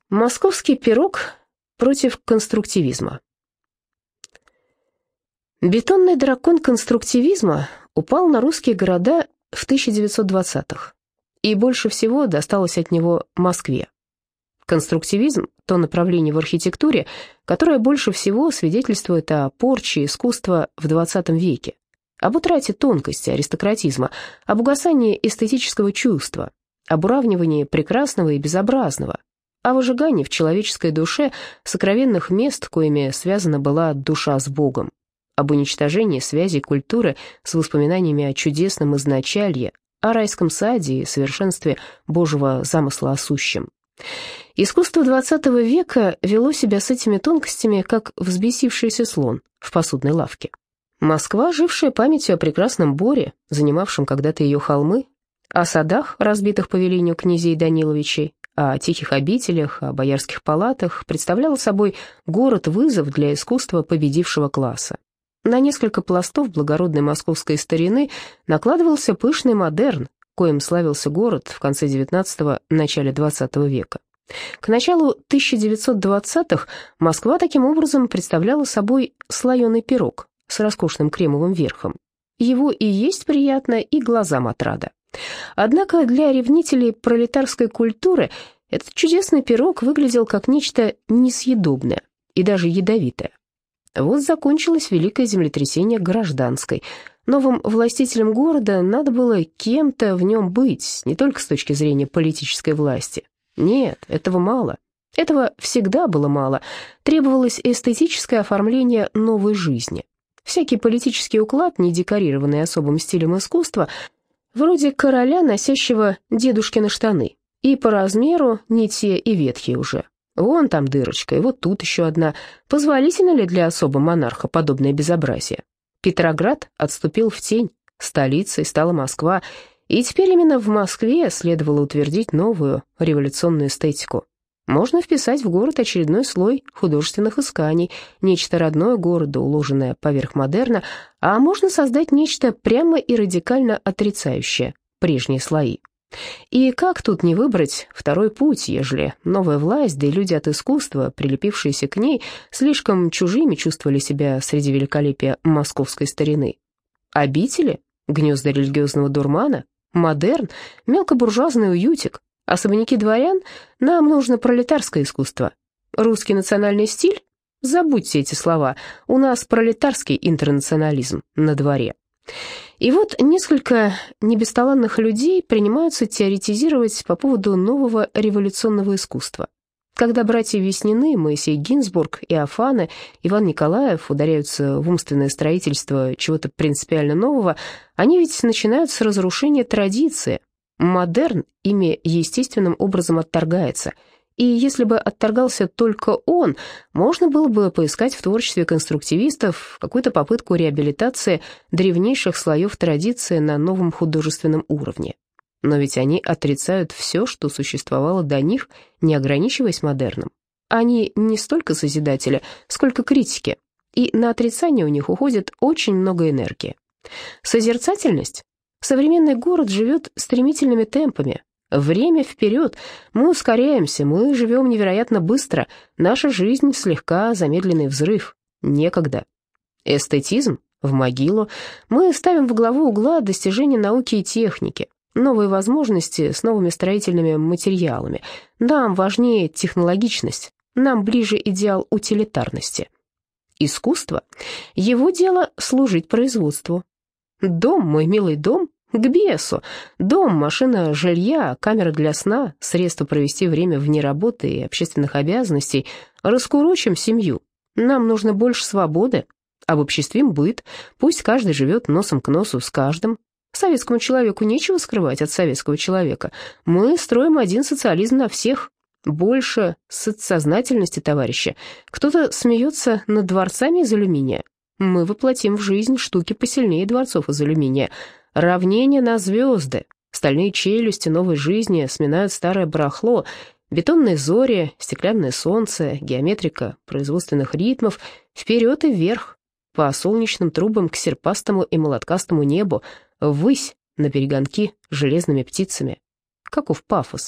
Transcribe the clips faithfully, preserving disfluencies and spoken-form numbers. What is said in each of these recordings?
Московский пирог против конструктивизма. Бетонный дракон конструктивизма упал на русские города в тысяча девятьсот двадцатых, и больше всего досталось от него Москве. Конструктивизм – то направление в архитектуре, которое больше всего свидетельствует о порче искусства в двадцатом веке, об утрате тонкости аристократизма, об угасании эстетического чувства, об уравнивании прекрасного и безобразного, о выжигании в человеческой душе сокровенных мест, коими связана была душа с Богом, об уничтожении связей культуры с воспоминаниями о чудесном изначалье, о райском саде и совершенстве Божьего замысла о сущем. Искусство двадцатого века вело себя с этими тонкостями, как взбесившийся слон в посудной лавке. Москва, жившая памятью о прекрасном Боре, занимавшем когда-то ее холмы, о садах, разбитых по велению князей Даниловичей, о тихих обителях, о боярских палатах, представляла собой город-вызов для искусства победившего класса. На несколько пластов благородной московской старины накладывался пышный модерн, коим славился город в конце девятнадцатого – начале двадцатого века. К началу тысяча девятьсот двадцатых Москва таким образом представляла собой слоеный пирог с роскошным кремовым верхом. Его и есть приятно, и глазам отрада. Однако для ревнителей пролетарской культуры этот чудесный пирог выглядел как нечто несъедобное и даже ядовитое. Вот закончилось великое землетрясение гражданской. Новым властителям города надо было кем-то в нем быть, не только с точки зрения политической власти. Нет, этого мало. Этого всегда было мало. Требовалось эстетическое оформление новой жизни. Всякий политический уклад, не декорированный особым стилем искусства, вроде короля, носящего дедушкины штаны, и по размеру не те и ветхие уже. Вон там дырочка, и вот тут еще одна. Позволительно ли для особого монарха подобное безобразие? Петроград отступил в тень, столицей стала Москва, и теперь именно в Москве следовало утвердить новую революционную эстетику. Можно вписать в город очередной слой художественных исканий, нечто родное городу, уложенное поверх модерна, а можно создать нечто прямо и радикально отрицающее прежние слои. И как тут не выбрать второй путь, ежели новая власть, да и люди от искусства, прилепившиеся к ней, слишком чужими чувствовали себя среди великолепия московской старины? Обители? Гнезда религиозного дурмана? Модерн? Мелкобуржуазный уютик? Особняки дворян? Нам нужно пролетарское искусство. Русский национальный стиль? Забудьте эти слова, у нас пролетарский интернационализм на дворе. И вот несколько небесталанных людей принимаются теоретизировать по поводу нового революционного искусства. Когда братья Веснины, Моисей Гинзбург, Иофаны, Иван Николаев ударяются в умственное строительство чего-то принципиально нового, они ведь начинают с разрушения традиции. Модерн ими естественным образом отторгается. И если бы отторгался только он, можно было бы поискать в творчестве конструктивистов какую-то попытку реабилитации древнейших слоев традиции на новом художественном уровне. Но ведь они отрицают все, что существовало до них, не ограничиваясь модерном. Они не столько созидатели, сколько критики, и на отрицание у них уходит очень много энергии. Созерцательность? Современный город живет стремительными темпами. Время вперед, мы ускоряемся, мы живем невероятно быстро, наша жизнь слегка замедленный взрыв, некогда. Эстетизм? В могилу. Мы ставим в главу угла достижения науки и техники, новые возможности с новыми строительными материалами. Нам важнее технологичность, нам ближе идеал утилитарности. Искусство? Его дело служить производству. Дом, мой милый дом, к бесу. Дом, машина жилья, камера для сна, средства провести время вне работы и общественных обязанностей. Раскурочим семью. Нам нужно больше свободы. Обобществим быт. Пусть каждый живет носом к носу с каждым. Советскому человеку нечего скрывать от советского человека. Мы строим один социализм на всех. Больше сознательности, товарищи. Кто-то смеется над дворцами из алюминия. Мы воплотим в жизнь штуки посильнее дворцов из алюминия. Равнение на звезды, стальные челюсти новой жизни сминают старое барахло, бетонные зори, стеклянное солнце, геометрика производственных ритмов, вперед и вверх, по солнечным трубам к серпастому и молоткастому небу, ввысь на перегонки железными птицами. Каков пафос!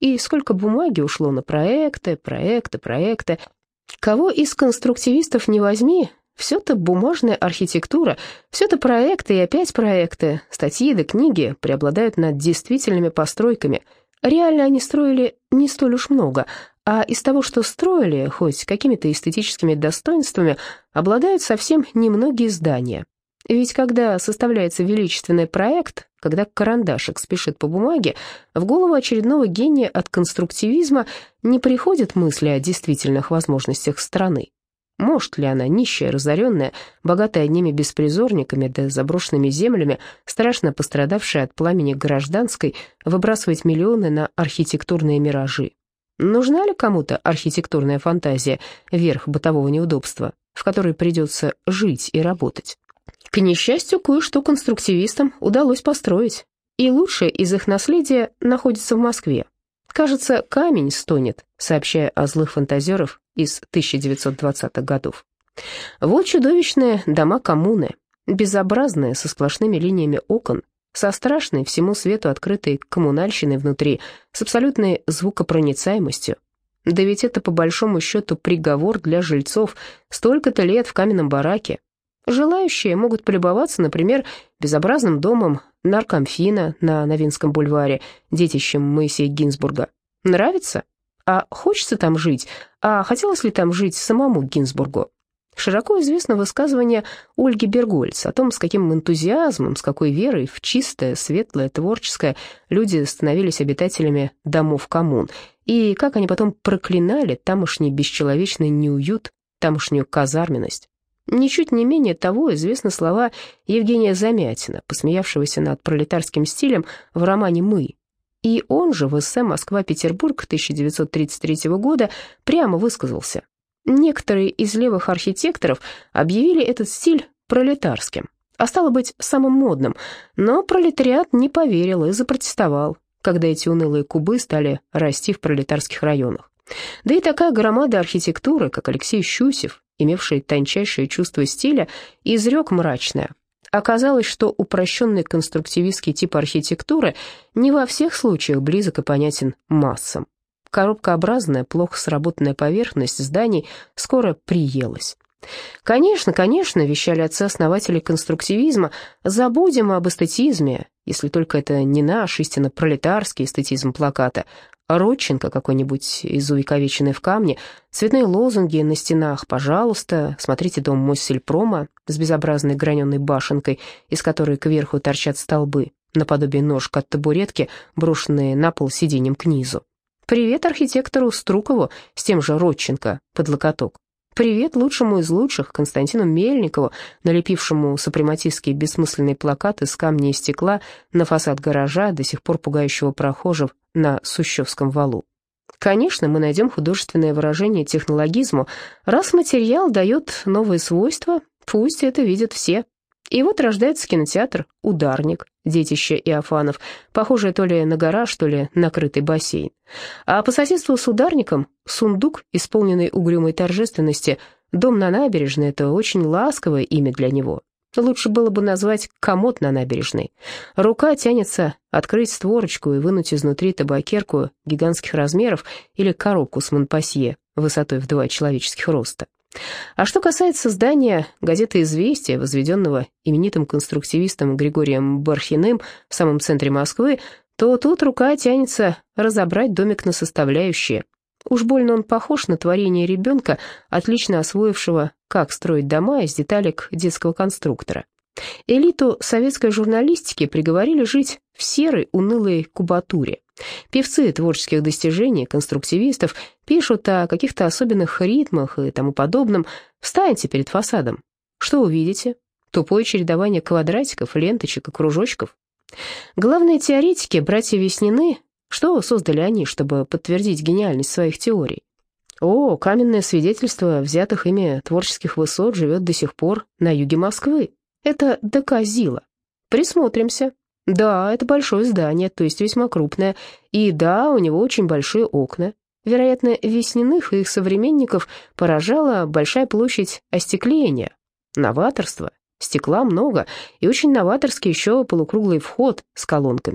И сколько бумаги ушло на проекты, проекты, проекты. Кого из конструктивистов не возьми, все-то бумажная архитектура, все-то проекты и опять проекты, статьи да книги преобладают над действительными постройками. Реально они строили не столь уж много, а из того, что строили, хоть какими-то эстетическими достоинствами, обладают совсем немногие здания. Ведь когда составляется величественный проект, когда карандашик спешит по бумаге, в голову очередного гения от конструктивизма не приходят мысли о действительных возможностях страны. Может ли она, нищая, разоренная, богатая одними беспризорниками да заброшенными землями, страшно пострадавшая от пламени гражданской, выбрасывать миллионы на архитектурные миражи? Нужна ли кому-то архитектурная фантазия, верх бытового неудобства, в которой придется жить и работать? К несчастью, кое-что конструктивистам удалось построить, и лучшее из их наследия находится в Москве. Кажется, камень стонет, сообщая о злых фантазеров из тысяча девятьсот двадцатых годов. Вот чудовищные дома коммуны, безобразные, со сплошными линиями окон, со страшной всему свету открытой коммунальщиной внутри, с абсолютной звукопроницаемостью. Да ведь это по большому счету приговор для жильцов, столько-то лет в каменном бараке. Желающие могут полюбоваться, например, безобразным домом наркомфина на Новинском бульваре, детищем Моисея Гинзбурга. Нравится? А хочется там жить? А хотелось ли там жить самому Гинзбургу? Широко известно высказывание Ольги Бергольц о том, с каким энтузиазмом, с какой верой в чистое, светлое, творческое люди становились обитателями домов коммун, и как они потом проклинали тамошний бесчеловечный неуют, тамошнюю казарменность. Ничуть не менее того известны слова Евгения Замятина, посмеявшегося над пролетарским стилем в романе «Мы». И он же в эссе «Москва-Петербург» тысяча девятьсот тридцать третьего года прямо высказался. Некоторые из левых архитекторов объявили этот стиль пролетарским, а стало быть, самым модным, но пролетариат не поверил и запротестовал, когда эти унылые кубы стали расти в пролетарских районах. Да и такая громада архитектуры, как Алексей Щусев, имевший тончайшее чувство стиля, изрек мрачное. Оказалось, что упрощенный конструктивистский тип архитектуры не во всех случаях близок и понятен массам. Коробкообразная, плохо сработанная поверхность зданий скоро приелась. «Конечно, конечно», — вещали отцы-основатели конструктивизма, «забудем об эстетизме, если только это не наш истинно пролетарский эстетизм плаката, Родченко какой-нибудь из увековеченной в камне, цветные лозунги на стенах, пожалуйста, смотрите дом Моссельпрома с безобразной граненой башенкой, из которой кверху торчат столбы, наподобие ножек от табуретки, брошенные на пол сиденьем к низу. Привет архитектору Струкову с тем же Родченко под локоток. Привет лучшему из лучших Константину Мельникову, налепившему супрематистские бессмысленные плакаты из камня и стекла на фасад гаража, до сих пор пугающего прохожих на Сущевском валу. Конечно, мы найдем художественное выражение технологизму. Раз материал дает новые свойства, пусть это видят все. И вот рождается кинотеатр «Ударник», детище Иофанов, похожее то ли на гараж, то ли на крытый бассейн. А по соседству с «Ударником» сундук, исполненный угрюмой торжественности, дом на набережной — это очень ласковое имя для него. Лучше было бы назвать «комод на набережной». Рука тянется открыть створочку и вынуть изнутри табакерку гигантских размеров или коробку с Монпассье высотой в два человеческих роста. А что касается здания газеты «Известия», возведенного именитым конструктивистом Григорием Бархиным в самом центре Москвы, то тут рука тянется разобрать домик на составляющие. Уж больно он похож на творение ребенка, отлично освоившего, как строить дома из деталек детского конструктора. Элиту советской журналистики приговорили жить в серой, унылой кубатуре. Певцы творческих достижений, конструктивистов, пишут о каких-то особенных ритмах и тому подобном. Встаньте перед фасадом. Что увидите? Тупое чередование квадратиков, ленточек и кружочков. Главные теоретики, братья Веснины, что создали они, чтобы подтвердить гениальность своих теорий? О, каменное свидетельство взятых ими творческих высот живет до сих пор на юге Москвы. Это доказило. Присмотримся. Да, это большое здание, то есть весьма крупное, и да, у него очень большие окна. Вероятно, Весниных и их современников поражала большая площадь остекления. Новаторство, стекла много, и очень новаторский еще полукруглый вход с колонками.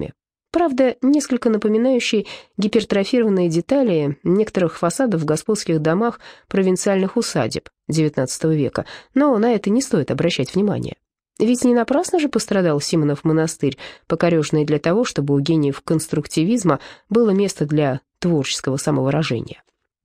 Правда, несколько напоминающий гипертрофированные детали некоторых фасадов в господских домах провинциальных усадеб девятнадцатого века, но на это не стоит обращать внимания. Ведь не напрасно же пострадал Симонов монастырь, покореженный для того, чтобы у гениев конструктивизма было место для творческого самовыражения.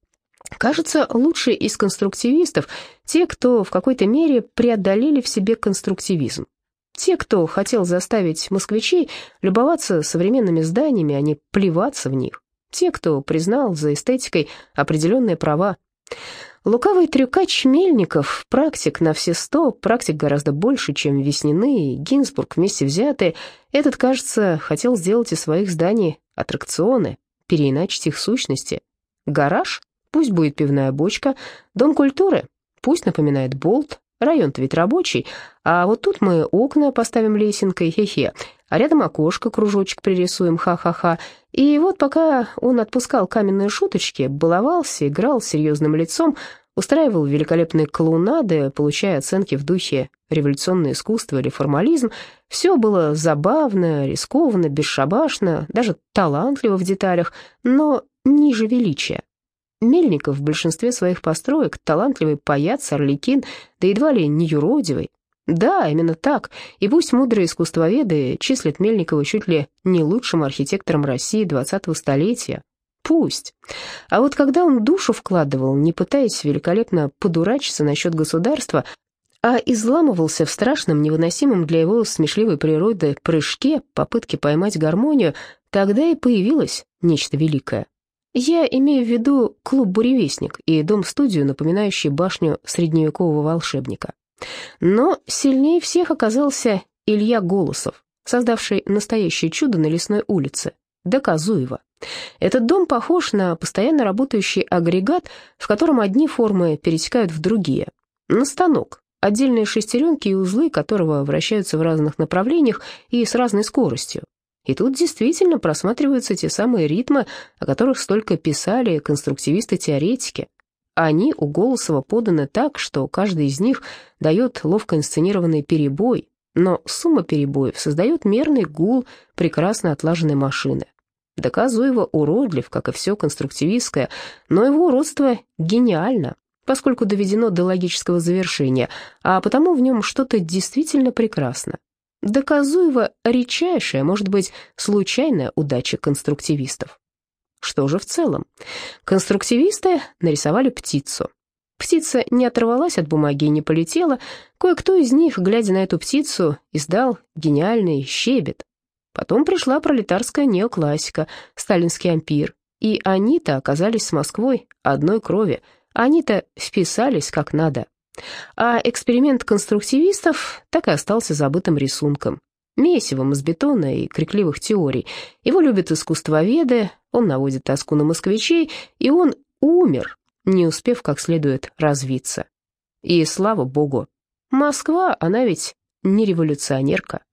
Кажется, лучшие из конструктивистов те, кто в какой-то мере преодолели в себе конструктивизм. Те, кто хотел заставить москвичей любоваться современными зданиями, а не плеваться в них. Те, кто признал за эстетикой определенные права. Лукавый трюкач Мельников, практик на все сто, практик гораздо больше, чем Веснины и Гинзбург вместе взятые, этот, кажется, хотел сделать из своих зданий аттракционы, переиначить их сущности. Гараж? Пусть будет пивная бочка. Дом культуры? Пусть напоминает болт. Район-то ведь рабочий, а вот тут мы окна поставим лесенкой, хе-хе, а рядом окошко, кружочек пририсуем, ха-ха-ха. И вот пока он отпускал каменные шуточки, баловался, играл с серьезным лицом, устраивал великолепные клоунады, получая оценки в духе революционное искусство или формализм, все было забавно, рискованно, бесшабашно, даже талантливо в деталях, но ниже величия. Мельников в большинстве своих построек талантливый паяц, арлекин, да едва ли не юродивый. Да, именно так, и пусть мудрые искусствоведы числят Мельникова чуть ли не лучшим архитектором России двадцатого столетия. Пусть. А вот когда он душу вкладывал, не пытаясь великолепно подурачиться насчет государства, а изламывался в страшном, невыносимом для его смешливой природы прыжке, попытке поймать гармонию, тогда и появилось нечто великое. Я имею в виду клуб «Буревестник» и дом-студию, напоминающий башню средневекового волшебника. Но сильнее всех оказался Илья Голосов, создавший настоящее чудо на Лесной улице, Доказуево. Этот дом похож на постоянно работающий агрегат, в котором одни формы перетекают в другие. На станок, отдельные шестеренки и узлы которого вращаются в разных направлениях и с разной скоростью. И тут действительно просматриваются те самые ритмы, о которых столько писали конструктивисты-теоретики. Они у Голосова поданы так, что каждый из них дает ловко инсценированный перебой, но сумма перебоев создает мерный гул прекрасно отлаженной машины. Доказуево уродлив, как и все конструктивистское, но его уродство гениально, поскольку доведено до логического завершения, а потому в нем что-то действительно прекрасно. Доказуево редчайшая, может быть, случайная удача конструктивистов. Что же в целом? Конструктивисты нарисовали птицу. Птица не оторвалась от бумаги и не полетела. Кое-кто из них, глядя на эту птицу, издал гениальный щебет. Потом пришла пролетарская неоклассика, сталинский ампир. И они-то оказались с Москвой одной крови. Они-то вписались как надо. А эксперимент конструктивистов так и остался забытым рисунком, месивом из бетона и крикливых теорий. Его любят искусствоведы, он наводит тоску на москвичей, и он умер, не успев как следует развиться. И слава богу, Москва, она ведь не революционерка.